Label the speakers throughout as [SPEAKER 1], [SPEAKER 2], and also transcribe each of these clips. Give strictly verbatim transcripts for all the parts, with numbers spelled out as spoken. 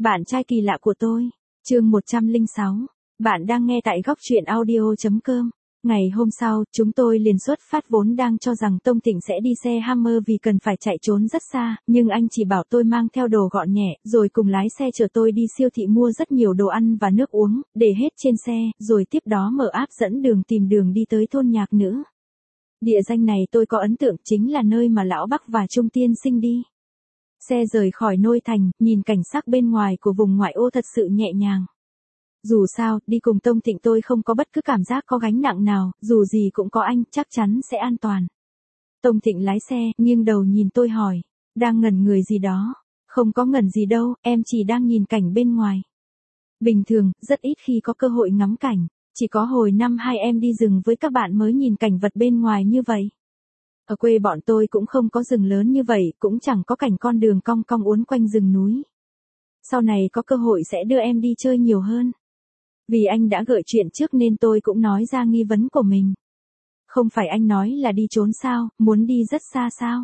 [SPEAKER 1] Bạn trai kỳ lạ của tôi, chương một trăm lẻ sáu. Bạn đang nghe tại góc truyện audio chấm com. Ngày hôm sau, chúng tôi liền xuất phát vốn đang cho rằng Tông Thịnh sẽ đi xe Hammer vì cần phải chạy trốn rất xa, nhưng anh chỉ bảo tôi mang theo đồ gọn nhẹ, rồi cùng lái xe chở tôi đi siêu thị mua rất nhiều đồ ăn và nước uống, để hết trên xe, rồi tiếp đó mở app dẫn đường tìm đường đi tới thôn Nhạc Nữ. Địa danh này tôi có ấn tượng chính là nơi mà Lão Bắc và Trung Tiên Sinh đi. Xe rời khỏi Nôi Thành, nhìn cảnh sắc bên ngoài của vùng ngoại ô thật sự nhẹ nhàng. Dù sao, đi cùng Tông Thịnh tôi không có bất cứ cảm giác có gánh nặng nào, dù gì cũng có anh, chắc chắn sẽ an toàn. Tông Thịnh lái xe, nghiêng đầu nhìn tôi hỏi, đang ngẩn người gì đó? Không có ngẩn gì đâu, em chỉ đang nhìn cảnh bên ngoài. Bình thường, rất ít khi có cơ hội ngắm cảnh, chỉ có hồi năm hai em đi rừng với các bạn mới nhìn cảnh vật bên ngoài như vậy. Ở quê bọn tôi cũng không có rừng lớn như vậy, cũng chẳng có cảnh con đường cong cong uốn quanh rừng núi. Sau này có cơ hội sẽ đưa em đi chơi nhiều hơn. Vì anh đã gợi chuyện trước nên tôi cũng nói ra nghi vấn của mình. Không phải anh nói là đi trốn sao, muốn đi rất xa sao?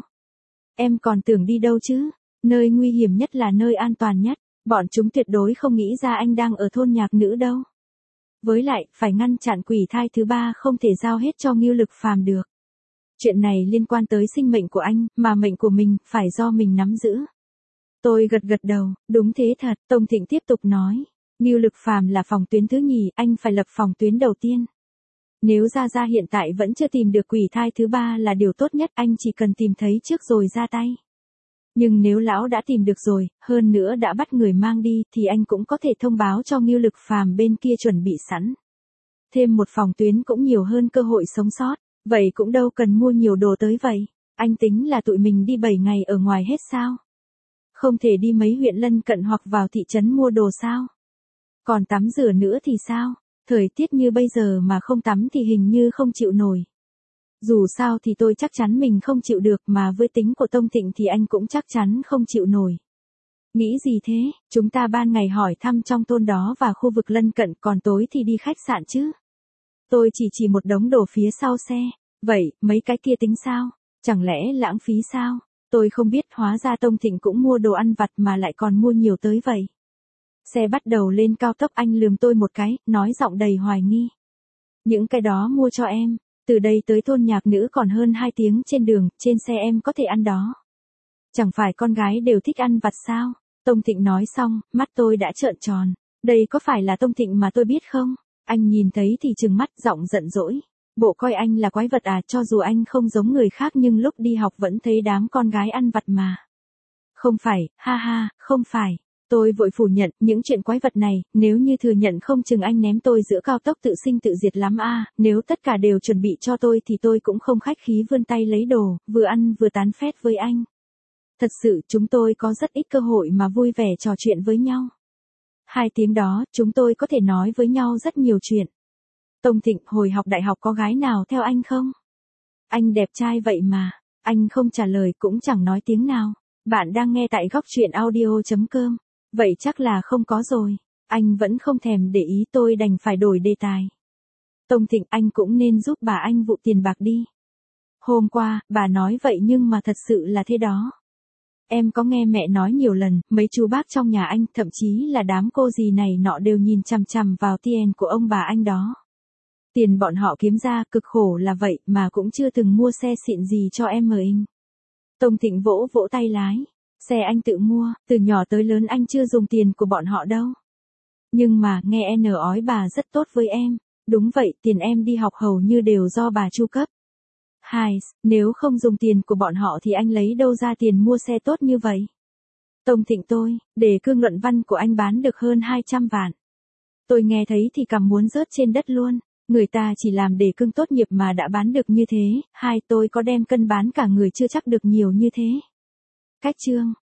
[SPEAKER 1] Em còn tưởng đi đâu chứ? Nơi nguy hiểm nhất là nơi an toàn nhất, bọn chúng tuyệt đối không nghĩ ra anh đang ở thôn Nhạc Nữ đâu. Với lại, phải ngăn chặn quỷ thai thứ ba không thể giao hết cho Ngưu Lực Phàm được. Chuyện này liên quan tới sinh mệnh của anh, mà mệnh của mình, phải do mình nắm giữ. Tôi gật gật đầu, đúng thế thật, Tông Thịnh tiếp tục nói. Ngưu Lực Phàm là phòng tuyến thứ nhì, anh phải lập phòng tuyến đầu tiên. Nếu Gia Gia hiện tại vẫn chưa tìm được quỷ thai thứ ba là điều tốt nhất, anh chỉ cần tìm thấy trước rồi ra tay. Nhưng nếu lão đã tìm được rồi, hơn nữa đã bắt người mang đi, thì anh cũng có thể thông báo cho Ngưu Lực Phàm bên kia chuẩn bị sẵn. Thêm một phòng tuyến cũng nhiều hơn cơ hội sống sót, vậy cũng đâu cần mua nhiều đồ tới vậy. Anh tính là tụi mình đi bảy ngày ở ngoài hết sao? Không thể đi mấy huyện lân cận hoặc vào thị trấn mua đồ sao? Còn tắm rửa nữa thì sao? Thời tiết như bây giờ mà không tắm thì hình như không chịu nổi. Dù sao thì tôi chắc chắn mình không chịu được, mà với tính của Tông Thịnh thì anh cũng chắc chắn không chịu nổi. Nghĩ gì thế, chúng ta ban ngày hỏi thăm trong thôn đó và khu vực lân cận, còn tối thì đi khách sạn chứ. Tôi chỉ chỉ một đống đồ phía sau xe. Vậy, mấy cái kia tính sao? Chẳng lẽ lãng phí sao? Tôi không biết, hóa ra Tông Thịnh cũng mua đồ ăn vặt mà lại còn mua nhiều tới vậy. Xe bắt đầu lên cao tốc, anh lườm tôi một cái, nói giọng đầy hoài nghi. Những cái đó mua cho em, từ đây tới thôn Nhạc Nữ còn hơn hai tiếng trên đường, trên xe em có thể ăn đó. Chẳng phải con gái đều thích ăn vặt sao? Tông Thịnh nói xong, mắt tôi đã trợn tròn. Đây có phải là Tông Thịnh mà tôi biết không? Anh nhìn thấy thì trừng mắt, giọng giận dỗi. Bộ coi anh là quái vật à? Cho dù anh không giống người khác nhưng lúc đi học vẫn thấy đám con gái ăn vặt mà. Không phải, ha ha, không phải. Tôi vội phủ nhận, những chuyện quái vật này, nếu như thừa nhận không chừng anh ném tôi giữa cao tốc tự sinh tự diệt lắm a. Nếu tất cả đều chuẩn bị cho tôi thì tôi cũng không khách khí vươn tay lấy đồ, vừa ăn vừa tán phét với anh. Thật sự chúng tôi có rất ít cơ hội mà vui vẻ trò chuyện với nhau. Hai tiếng đó, chúng tôi có thể nói với nhau rất nhiều chuyện. Tông Thịnh, hồi học đại học có gái nào theo anh không? Anh đẹp trai vậy mà. Anh không trả lời cũng chẳng nói tiếng nào. Bạn đang nghe tại góc truyện audio chấm com. Vậy chắc là không có rồi. Anh vẫn không thèm để ý, tôi đành phải đổi đề tài. Tông Thịnh, anh cũng nên giúp bà anh vụ tiền bạc đi. Hôm qua, bà nói vậy nhưng mà thật sự là thế đó. Em có nghe mẹ nói nhiều lần, mấy chú bác trong nhà anh, thậm chí là đám cô dì này nọ đều nhìn chằm chằm vào tiền của ông bà anh đó. Tiền bọn họ kiếm ra cực khổ là vậy mà cũng chưa từng mua xe xịn gì cho em mình. Tông Thịnh vỗ vỗ tay lái. Xe anh tự mua, từ nhỏ tới lớn anh chưa dùng tiền của bọn họ đâu. Nhưng mà, nghe N ói bà rất tốt với em. Đúng vậy, tiền em đi học hầu như đều do bà chu cấp. Hai, nếu không dùng tiền của bọn họ thì anh lấy đâu ra tiền mua xe tốt như vậy? Tông Thịnh, tôi, đề cương luận văn của anh bán được hơn hai trăm vạn. Tôi nghe thấy thì cằm muốn rớt trên đất luôn. Người ta chỉ làm đề cương tốt nghiệp mà đã bán được như thế. Hai, tôi có đem cân bán cả người chưa chắc được nhiều như thế. Cách chương,